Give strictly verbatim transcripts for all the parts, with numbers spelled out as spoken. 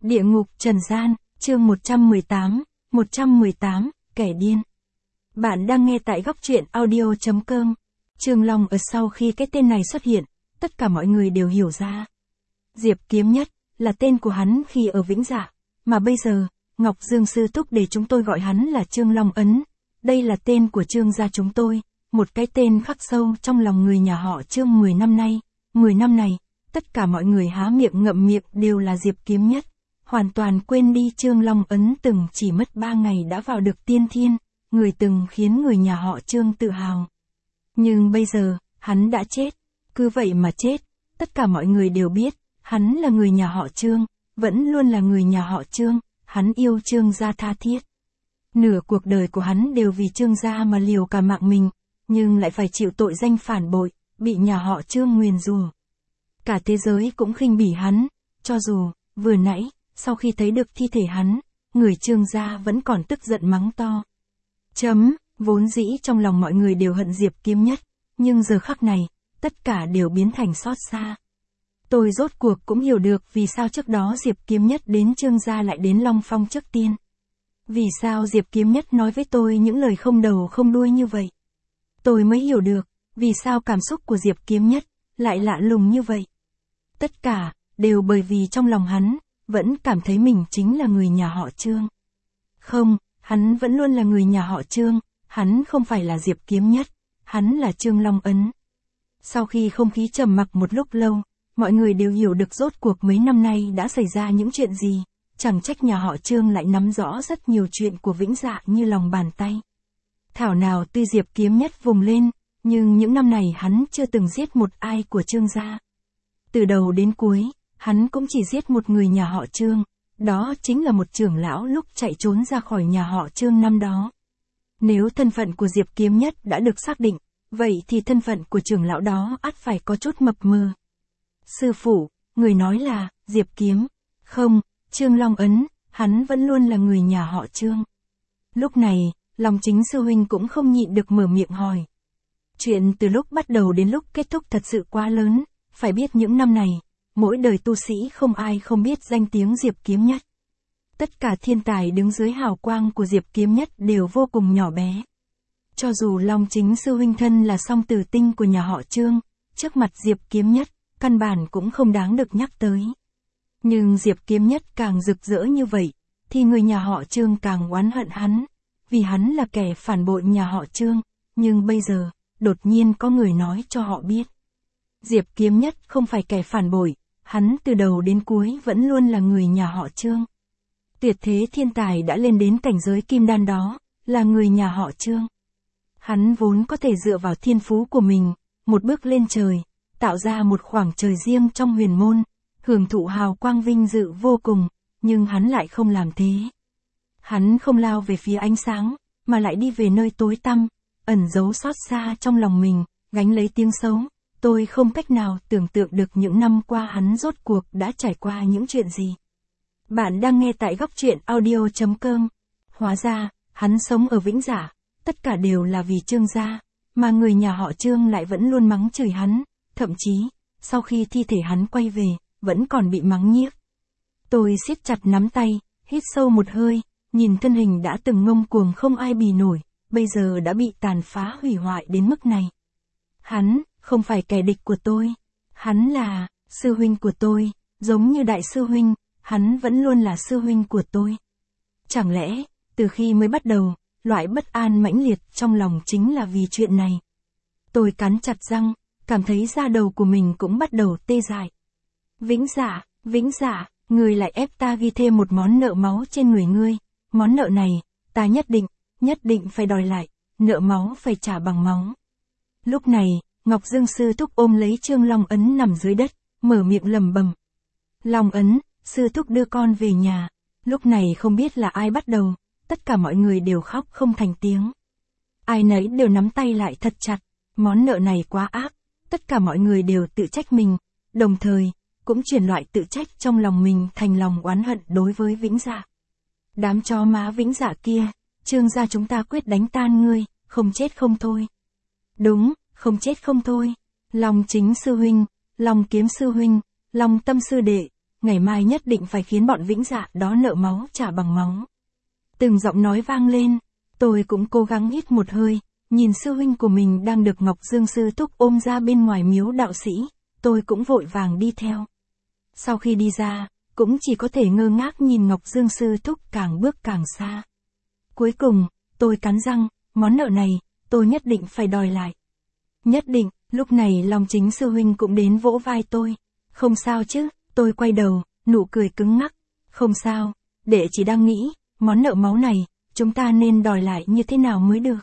Địa ngục trần gian, chương một trăm mười tám, một trăm mười tám, kẻ điên. Bạn đang nghe tại góc truyện audio chấm com. Trương Long ở sau khi cái tên này xuất hiện, tất cả mọi người đều hiểu ra. Diệp Kiếm Nhất, là tên của hắn khi ở Vĩnh Dạ, mà bây giờ, Ngọc Dương Sư Túc để chúng tôi gọi hắn là Trương Long Ấn. Đây là tên của Trương gia chúng tôi, một cái tên khắc sâu trong lòng người nhà họ Trương mười năm nay. mười năm này, tất cả mọi người há miệng ngậm miệng đều là Diệp Kiếm Nhất. Hoàn toàn quên đi Trương Long Ấn từng chỉ mất ba ngày đã vào được tiên thiên, người từng khiến người nhà họ Trương tự hào. Nhưng bây giờ, hắn đã chết. Cứ vậy mà chết, tất cả mọi người đều biết, hắn là người nhà họ Trương, vẫn luôn là người nhà họ Trương, hắn yêu Trương gia tha thiết. Nửa cuộc đời của hắn đều vì Trương gia mà liều cả mạng mình, nhưng lại phải chịu tội danh phản bội, bị nhà họ Trương nguyền rủa. Cả thế giới cũng khinh bỉ hắn, cho dù, vừa nãy, sau khi thấy được thi thể hắn, người Trương gia vẫn còn tức giận mắng to. Chấm, vốn dĩ trong lòng mọi người đều hận Diệp Kiếm Nhất, nhưng giờ khắc này, tất cả đều biến thành xót xa. Tôi rốt cuộc cũng hiểu được vì sao trước đó Diệp Kiếm Nhất đến Trương gia lại đến Long Phong trước tiên. Vì sao Diệp Kiếm Nhất nói với tôi những lời không đầu không đuôi như vậy. Tôi mới hiểu được, vì sao cảm xúc của Diệp Kiếm Nhất lại lạ lùng như vậy. Tất cả, đều bởi vì trong lòng hắn, vẫn cảm thấy mình chính là người nhà họ Trương. Không, hắn vẫn luôn là người nhà họ Trương, hắn không phải là Diệp Kiếm Nhất, hắn là Trương Long Ấn. Sau khi không khí trầm mặc một lúc lâu, mọi người đều hiểu được rốt cuộc mấy năm nay đã xảy ra những chuyện gì, chẳng trách nhà họ Trương lại nắm rõ rất nhiều chuyện của Vĩnh Dạ như lòng bàn tay. Thảo nào tuy Diệp Kiếm Nhất vùng lên, nhưng những năm này hắn chưa từng giết một ai của Trương gia. Từ đầu đến cuối, hắn cũng chỉ giết một người nhà họ Trương, đó chính là một trưởng lão lúc chạy trốn ra khỏi nhà họ Trương năm đó. Nếu thân phận của Diệp Kiếm Nhất đã được xác định, vậy thì thân phận của trưởng lão đó ắt phải có chút mập mờ. Sư phụ, người nói là, Diệp Kiếm, không, Trương Long Ấn, hắn vẫn luôn là người nhà họ Trương. Lúc này, Long Chính sư huynh cũng không nhịn được mở miệng hỏi. Chuyện từ lúc bắt đầu đến lúc kết thúc thật sự quá lớn, phải biết những năm này, mỗi đời tu sĩ không ai không biết danh tiếng Diệp Kiếm Nhất. Tất cả thiên tài đứng dưới hào quang của Diệp Kiếm Nhất đều vô cùng nhỏ bé. Cho dù Long Chính sư huynh thân là song tử tinh của nhà họ Trương, trước mặt Diệp Kiếm Nhất, căn bản cũng không đáng được nhắc tới. Nhưng Diệp Kiếm Nhất càng rực rỡ như vậy, thì người nhà họ Trương càng oán hận hắn, vì hắn là kẻ phản bội nhà họ Trương, nhưng bây giờ, đột nhiên có người nói cho họ biết. Diệp Kiếm Nhất không phải kẻ phản bội, hắn từ đầu đến cuối vẫn luôn là người nhà họ Trương. Tuyệt thế thiên tài đã lên đến cảnh giới kim đan đó, là người nhà họ Trương. Hắn vốn có thể dựa vào thiên phú của mình, một bước lên trời, tạo ra một khoảng trời riêng trong huyền môn, hưởng thụ hào quang vinh dự vô cùng, nhưng hắn lại không làm thế. Hắn không lao về phía ánh sáng, mà lại đi về nơi tối tăm, ẩn giấu xót xa trong lòng mình, gánh lấy tiếng xấu. Tôi không cách nào tưởng tượng được những năm qua hắn rốt cuộc đã trải qua những chuyện gì. Bạn đang nghe tại góc truyện audio chấm com. Hóa ra, hắn sống ở Vĩnh Dạ, tất cả đều là vì Trương gia, mà người nhà họ Trương lại vẫn luôn mắng chửi hắn, thậm chí, sau khi thi thể hắn quay về, vẫn còn bị mắng nhiếc. Tôi siết chặt nắm tay, hít sâu một hơi, nhìn thân hình đã từng ngông cuồng không ai bì nổi, bây giờ đã bị tàn phá hủy hoại đến mức này. Hắn, không phải kẻ địch của tôi, hắn là, sư huynh của tôi, giống như đại sư huynh, hắn vẫn luôn là sư huynh của tôi. Chẳng lẽ, từ khi mới bắt đầu, loại bất an mãnh liệt trong lòng chính là vì chuyện này. Tôi cắn chặt răng, cảm thấy da đầu của mình cũng bắt đầu tê dại. Vĩnh Dạ, Vĩnh Dạ, ngươi lại ép ta ghi thêm một món nợ máu trên người ngươi, món nợ này, ta nhất định, nhất định phải đòi lại, nợ máu phải trả bằng máu. Lúc này, Ngọc Dương Sư Thúc ôm lấy Trương Long Ấn nằm dưới đất, mở miệng lẩm bẩm. Long Ấn, Sư Thúc đưa con về nhà. Lúc này không biết là ai bắt đầu, tất cả mọi người đều khóc không thành tiếng. Ai nấy đều nắm tay lại thật chặt, món nợ này quá ác, tất cả mọi người đều tự trách mình, đồng thời, cũng chuyển loại tự trách trong lòng mình thành lòng oán hận đối với Vĩnh Dạ. Đám chó má Vĩnh Dạ kia, Trương gia chúng ta quyết đánh tan ngươi, không chết không thôi. Đúng, không chết không thôi. Long Chính sư huynh, Long Kiếm sư huynh, Long Tâm sư đệ, ngày mai nhất định phải khiến bọn Vĩnh Dạ đó nợ máu trả bằng máu. Từng giọng nói vang lên, tôi cũng cố gắng hít một hơi, nhìn sư huynh của mình đang được Ngọc Dương sư thúc ôm ra bên ngoài miếu đạo sĩ, tôi cũng vội vàng đi theo. Sau khi đi ra, cũng chỉ có thể ngơ ngác nhìn Ngọc Dương sư thúc càng bước càng xa. Cuối cùng, tôi cắn răng, món nợ này, tôi nhất định phải đòi lại. Nhất định, lúc này Long Chính sư huynh cũng đến vỗ vai tôi. Không sao chứ, tôi quay đầu, nụ cười cứng ngắc. Không sao, đệ chỉ đang nghĩ, món nợ máu này, chúng ta nên đòi lại như thế nào mới được.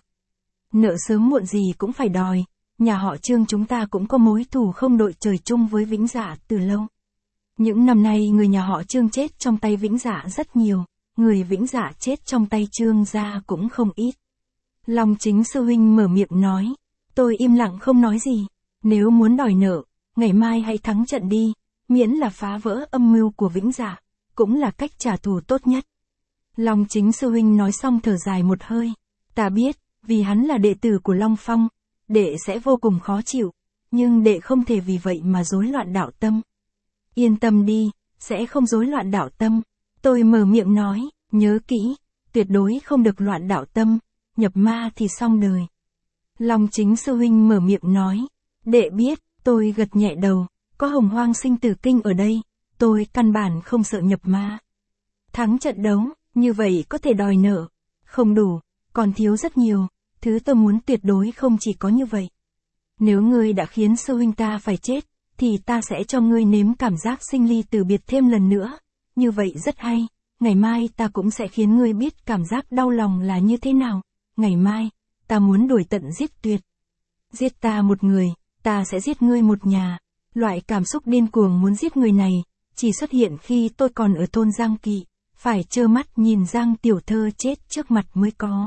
Nợ sớm muộn gì cũng phải đòi, nhà họ Trương chúng ta cũng có mối thù không đội trời chung với Vĩnh Dạ từ lâu. Những năm nay người nhà họ Trương chết trong tay Vĩnh Dạ rất nhiều, người Vĩnh Dạ chết trong tay Trương gia cũng không ít. Long Chính sư huynh mở miệng nói, tôi im lặng không nói gì, nếu muốn đòi nợ, ngày mai hãy thắng trận đi, miễn là phá vỡ âm mưu của Vĩnh Dạ, cũng là cách trả thù tốt nhất. Long Chính sư huynh nói xong thở dài một hơi, ta biết, vì hắn là đệ tử của Long Phong, đệ sẽ vô cùng khó chịu, nhưng đệ không thể vì vậy mà rối loạn đạo tâm. Yên tâm đi, sẽ không rối loạn đạo tâm. Tôi mở miệng nói, nhớ kỹ, tuyệt đối không được loạn đạo tâm, nhập ma thì xong đời. Long Chính sư huynh mở miệng nói, đệ biết, tôi gật nhẹ đầu, có Hồng Hoang sinh tử kinh ở đây, tôi căn bản không sợ nhập ma. Thắng trận đấu, như vậy có thể đòi nợ, không đủ, còn thiếu rất nhiều, thứ tôi muốn tuyệt đối không chỉ có như vậy. Nếu ngươi đã khiến sư huynh ta phải chết, thì ta sẽ cho ngươi nếm cảm giác sinh ly tử biệt thêm lần nữa, như vậy rất hay, ngày mai ta cũng sẽ khiến ngươi biết cảm giác đau lòng là như thế nào, ngày mai, ta muốn đuổi tận giết tuyệt. Giết ta một người, ta sẽ giết ngươi một nhà, loại cảm xúc điên cuồng muốn giết người này, chỉ xuất hiện khi tôi còn ở thôn Giang Kỵ, phải trơ mắt nhìn Giang tiểu thơ chết trước mặt mới có.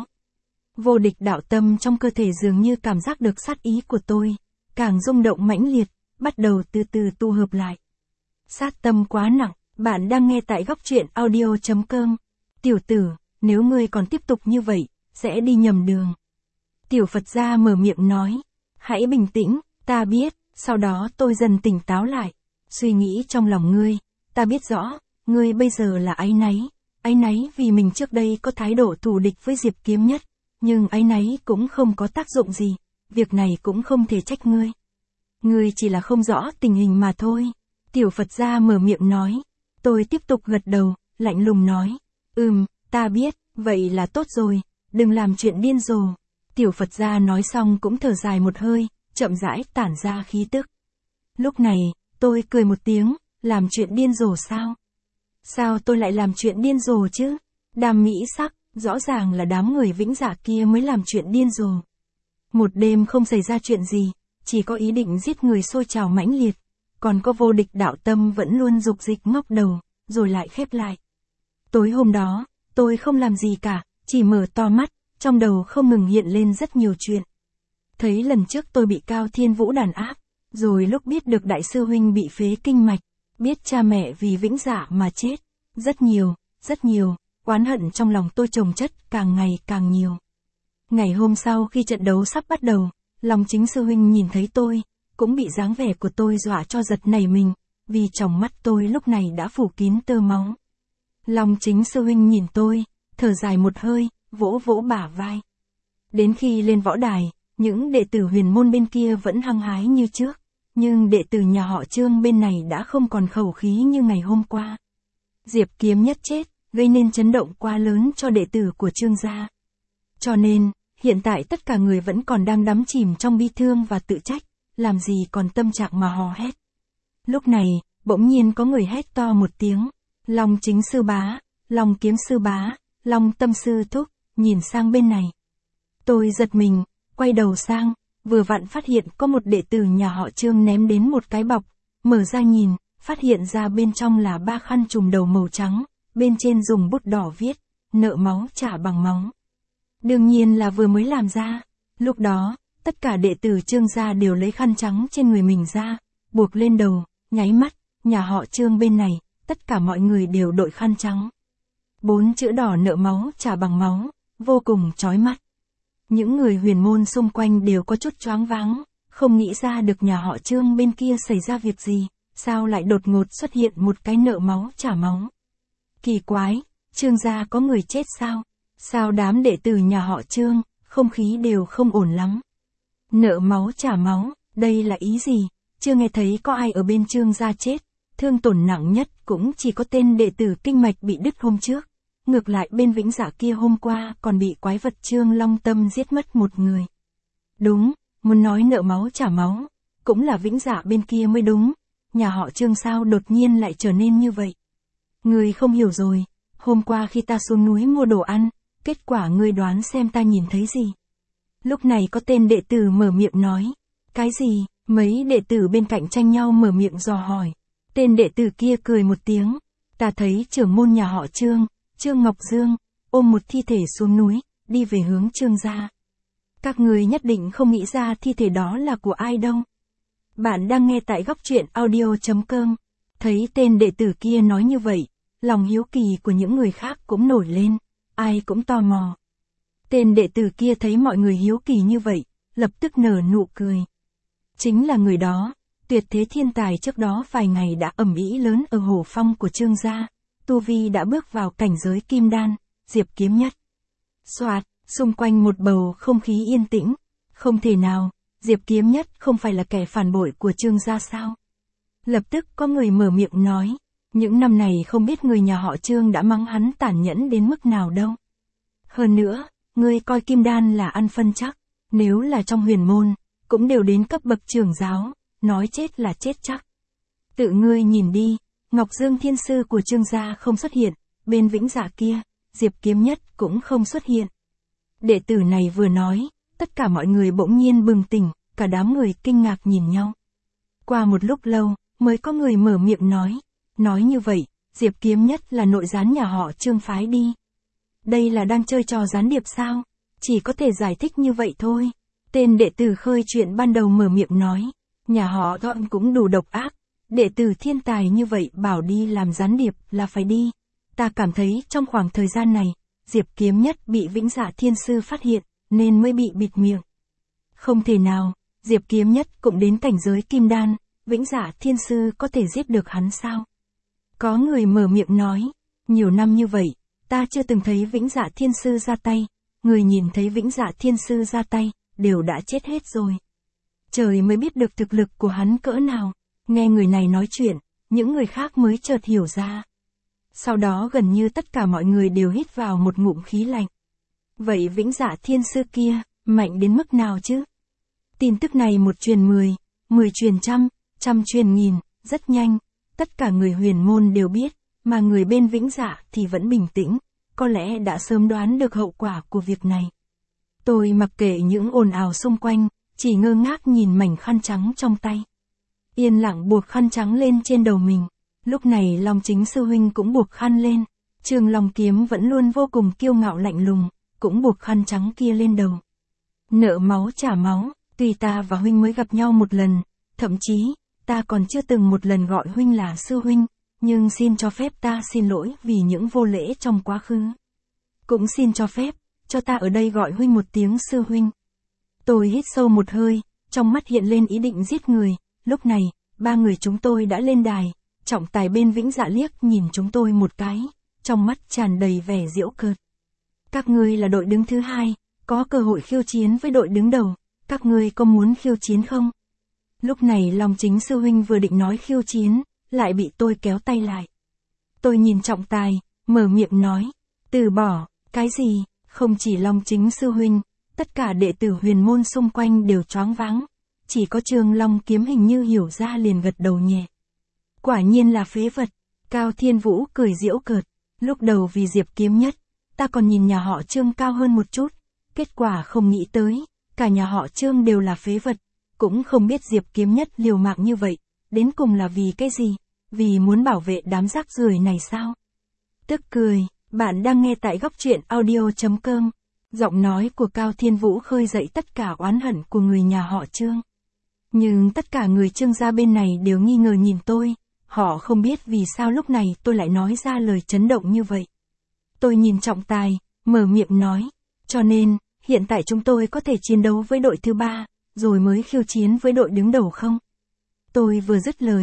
Vô địch đạo tâm trong cơ thể dường như cảm giác được sát ý của tôi, càng rung động mãnh liệt, bắt đầu từ từ tu hợp lại. Sát tâm quá nặng, bạn đang nghe tại góc truyện audio chấm com. Tiểu tử, nếu ngươi còn tiếp tục như vậy, sẽ đi nhầm đường. Tiểu Phật gia mở miệng nói, hãy bình tĩnh, ta biết, sau đó tôi dần tỉnh táo lại, suy nghĩ trong lòng ngươi, ta biết rõ, ngươi bây giờ là áy náy, áy náy vì mình trước đây có thái độ thù địch với Diệp Kiếm Nhất, nhưng áy náy cũng không có tác dụng gì, việc này cũng không thể trách ngươi. Ngươi chỉ là không rõ tình hình mà thôi. Tiểu Phật gia mở miệng nói. Tôi tiếp tục gật đầu, lạnh lùng nói. Ừm, ta biết, vậy là tốt rồi, đừng làm chuyện điên rồ. Tiểu Phật gia nói xong cũng thở dài một hơi, chậm rãi tản ra khí tức. Lúc này, tôi cười một tiếng, làm chuyện điên rồ sao? Sao tôi lại làm chuyện điên rồ chứ? Đàm mỹ sắc, rõ ràng là đám người Vĩnh Dạ kia mới làm chuyện điên rồ. Một đêm không xảy ra chuyện gì, chỉ có ý định giết người sôi trào mãnh liệt, còn có vô địch đạo tâm vẫn luôn dục dịch ngóc đầu, rồi lại khép lại. Tối hôm đó, tôi không làm gì cả, chỉ mở to mắt, trong đầu không ngừng hiện lên rất nhiều chuyện. Thấy lần trước tôi bị Cao Thiên Vũ đàn áp, rồi lúc biết được đại sư huynh bị phế kinh mạch, biết cha mẹ vì Vĩnh Dạ mà chết, rất nhiều, rất nhiều, oán hận trong lòng tôi chồng chất càng ngày càng nhiều. Ngày hôm sau khi trận đấu sắp bắt đầu, Long Chính sư huynh nhìn thấy tôi, cũng bị dáng vẻ của tôi dọa cho giật nảy mình, vì trong mắt tôi lúc này đã phủ kín tơ máu. Long Chính sư huynh nhìn tôi, thở dài một hơi, vỗ vỗ bả vai. Đến khi lên võ đài, những đệ tử huyền môn bên kia vẫn hăng hái như trước, nhưng đệ tử nhà họ Trương bên này đã không còn khẩu khí như ngày hôm qua. Diệp Kiếm Nhất chết, gây nên chấn động quá lớn cho đệ tử của Trương gia. Cho nên, hiện tại tất cả người vẫn còn đang đắm chìm trong bi thương và tự trách, làm gì còn tâm trạng mà hò hét. Lúc này, bỗng nhiên có người hét to một tiếng, Long Chính sư bá, Long Kiếm sư bá, Long Tâm sư thúc, nhìn sang bên này. Tôi giật mình, quay đầu sang, vừa vặn phát hiện có một đệ tử nhà họ Trương ném đến một cái bọc, mở ra nhìn, phát hiện ra bên trong là ba khăn trùm đầu màu trắng, bên trên dùng bút đỏ viết, nợ máu trả bằng máu. Đương nhiên là vừa mới làm ra. Lúc đó, tất cả đệ tử Trương gia đều lấy khăn trắng trên người mình ra, buộc lên đầu, nháy mắt, nhà họ Trương bên này, tất cả mọi người đều đội khăn trắng. Bốn chữ đỏ nợ máu trả bằng máu, vô cùng chói mắt. Những người huyền môn xung quanh đều có chút choáng váng, không nghĩ ra được nhà họ Trương bên kia xảy ra việc gì, sao lại đột ngột xuất hiện một cái nợ máu trả máu? Kỳ quái, Trương gia có người chết sao? Sao đám đệ tử nhà họ Trương, không khí đều không ổn lắm? Nợ máu trả máu, đây là ý gì? Chưa nghe thấy có ai ở bên Trương gia chết, thương tổn nặng nhất cũng chỉ có tên đệ tử kinh mạch bị đứt hôm trước. Ngược lại bên Vĩnh Dạ kia hôm qua còn bị quái vật Trương Long Tâm giết mất một người. Đúng, muốn nói nợ máu trả máu, cũng là Vĩnh Dạ bên kia mới đúng, nhà họ Trương sao đột nhiên lại trở nên như vậy? Ngươi không hiểu rồi, hôm qua khi ta xuống núi mua đồ ăn, kết quả ngươi đoán xem ta nhìn thấy gì? Lúc này có tên đệ tử mở miệng nói, cái gì? Mấy đệ tử bên cạnh tranh nhau mở miệng dò hỏi. Tên đệ tử kia cười một tiếng, ta thấy trưởng môn nhà họ Trương, Trương Ngọc Dương, ôm một thi thể xuống núi, đi về hướng Trương gia. Các người nhất định không nghĩ ra thi thể đó là của ai đâu. Bạn đang nghe tại góc truyện audio chấm com. Thấy tên đệ tử kia nói như vậy, lòng hiếu kỳ của những người khác cũng nổi lên, ai cũng tò mò. Tên đệ tử kia thấy mọi người hiếu kỳ như vậy, lập tức nở nụ cười. Chính là người đó, tuyệt thế thiên tài trước đó vài ngày đã ầm ĩ lớn ở Hổ Phong của Trương gia, tu vi đã bước vào cảnh giới kim đan, Diệp Kiếm Nhất. Soạt, xung quanh một bầu không khí yên tĩnh, không thể nào, Diệp Kiếm Nhất không phải là kẻ phản bội của Trương gia sao? Lập tức có người mở miệng nói, những năm này không biết người nhà họ Trương đã mắng hắn tàn nhẫn đến mức nào đâu. Hơn nữa, ngươi coi kim đan là ăn phân chắc, nếu là trong huyền môn, cũng đều đến cấp bậc trưởng giáo, nói chết là chết chắc. Tự ngươi nhìn đi, Ngọc Dương thiên sư của Trương gia không xuất hiện, bên Vĩnh Dạ kia, Diệp Kiếm Nhất cũng không xuất hiện. Đệ tử này vừa nói, tất cả mọi người bỗng nhiên bừng tỉnh, cả đám người kinh ngạc nhìn nhau. Qua một lúc lâu, mới có người mở miệng nói, nói như vậy, Diệp Kiếm Nhất là nội gián nhà họ Trương phái đi. Đây là đang chơi trò gián điệp sao? Chỉ có thể giải thích như vậy thôi. Tên đệ tử khơi chuyện ban đầu mở miệng nói, nhà họ Gọn cũng đủ độc ác, đệ tử thiên tài như vậy bảo đi làm gián điệp là phải đi. Ta cảm thấy trong khoảng thời gian này, Diệp Kiếm Nhất bị Vĩnh Dạ thiên sư phát hiện, nên mới bị bịt miệng. Không thể nào, Diệp Kiếm Nhất cũng đến cảnh giới kim đan, Vĩnh Dạ thiên sư có thể giết được hắn sao? Có người mở miệng nói, nhiều năm như vậy, ta chưa từng thấy Vĩnh Dạ thiên sư ra tay, người nhìn thấy Vĩnh Dạ thiên sư ra tay, đều đã chết hết rồi. Trời mới biết được thực lực của hắn cỡ nào, nghe người này nói chuyện, những người khác mới chợt hiểu ra. Sau đó gần như tất cả mọi người đều hít vào một ngụm khí lạnh. Vậy Vĩnh Dạ thiên sư kia, mạnh đến mức nào chứ? Tin tức này một truyền mười, mười truyền trăm, trăm truyền nghìn, rất nhanh, tất cả người huyền môn đều biết, mà người bên Vĩnh Dạ thì vẫn bình tĩnh, có lẽ đã sớm đoán được hậu quả của việc này. Tôi mặc kệ những ồn ào xung quanh, chỉ ngơ ngác nhìn mảnh khăn trắng trong tay. Yên lặng buộc khăn trắng lên trên đầu mình. Lúc này Long Chính sư huynh cũng buộc khăn lên. Trường Long Kiếm vẫn luôn vô cùng kiêu ngạo lạnh lùng, cũng buộc khăn trắng kia lên đầu. Nợ máu trả máu, tuy ta và huynh mới gặp nhau một lần, thậm chí, ta còn chưa từng một lần gọi huynh là sư huynh, nhưng xin cho phép ta xin lỗi vì những vô lễ trong quá khứ. Cũng xin cho phép, cho ta ở đây gọi huynh một tiếng sư huynh. Tôi hít sâu một hơi, trong mắt hiện lên ý định giết người, lúc này, ba người chúng tôi đã lên đài, trọng tài bên Vĩnh Dạ liếc nhìn chúng tôi một cái, trong mắt tràn đầy vẻ giễu cợt. Các ngươi là đội đứng thứ hai, có cơ hội khiêu chiến với đội đứng đầu, các ngươi có muốn khiêu chiến không? Lúc này Long Chính sư huynh vừa định nói khiêu chiến, lại bị tôi kéo tay lại. Tôi nhìn trọng tài, mở miệng nói, từ bỏ, cái gì? Không chỉ Long Chính sư huynh, tất cả đệ tử huyền môn xung quanh đều choáng váng, chỉ có Trường Long Kiếm hình như hiểu ra liền gật đầu nhẹ. Quả nhiên là phế vật, Cao Thiên Vũ cười giễu cợt, lúc đầu vì Diệp Kiếm Nhất, ta còn nhìn nhà họ Trương cao hơn một chút, kết quả không nghĩ tới, cả nhà họ Trương đều là phế vật, cũng không biết Diệp Kiếm Nhất liều mạng như vậy, đến cùng là vì cái gì, vì muốn bảo vệ đám rác rưởi này sao? Tức cười, bạn đang nghe tại góc truyện audio chấm com. Giọng nói của Cao Thiên Vũ khơi dậy tất cả oán hận của người nhà họ Trương. Nhưng tất cả người Trương gia bên này đều nghi ngờ nhìn tôi, họ không biết vì sao lúc này tôi lại nói ra lời chấn động như vậy. Tôi nhìn trọng tài, mở miệng nói, cho nên, hiện tại chúng tôi có thể chiến đấu với đội thứ ba, rồi mới khiêu chiến với đội đứng đầu không? Tôi vừa dứt lời,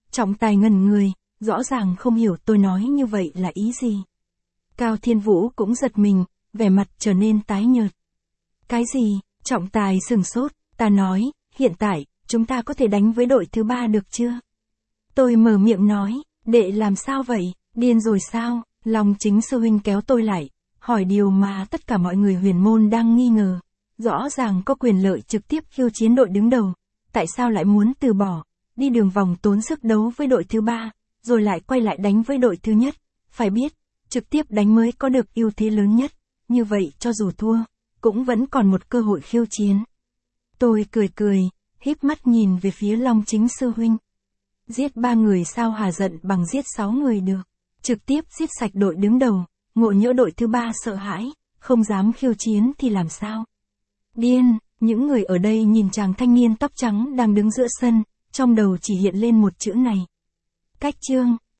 Trọng tài ngẩn người, rõ ràng không hiểu tôi nói như vậy là ý gì. Cao Thiên Vũ cũng giật mình, vẻ mặt trở nên tái nhợt. Cái gì? Trọng tài sừng sốt, ta nói, hiện tại, chúng ta có thể đánh với đội thứ ba được chưa? Tôi mở miệng nói, đệ làm sao vậy, điên rồi sao? Long Chính sư huynh kéo tôi lại, hỏi điều mà tất cả mọi người huyền môn đang nghi ngờ. Rõ ràng có quyền lợi trực tiếp khiêu chiến đội đứng đầu, tại sao lại muốn từ bỏ, đi đường vòng tốn sức đấu với đội thứ ba, rồi lại quay lại đánh với đội thứ nhất. Phải biết, trực tiếp đánh mới có được ưu thế lớn nhất, như vậy cho dù thua, cũng vẫn còn một cơ hội khiêu chiến. Tôi cười cười, híp mắt nhìn về phía Long Chính sư huynh. Giết ba người sao hà giận bằng giết sáu người được, trực tiếp giết sạch đội đứng đầu, ngộ nhỡ đội thứ ba sợ hãi, không dám khiêu chiến thì làm sao? Điên, những người ở đây nhìn chàng thanh niên tóc trắng đang đứng giữa sân, trong đầu chỉ hiện lên một chữ này. Cách chương.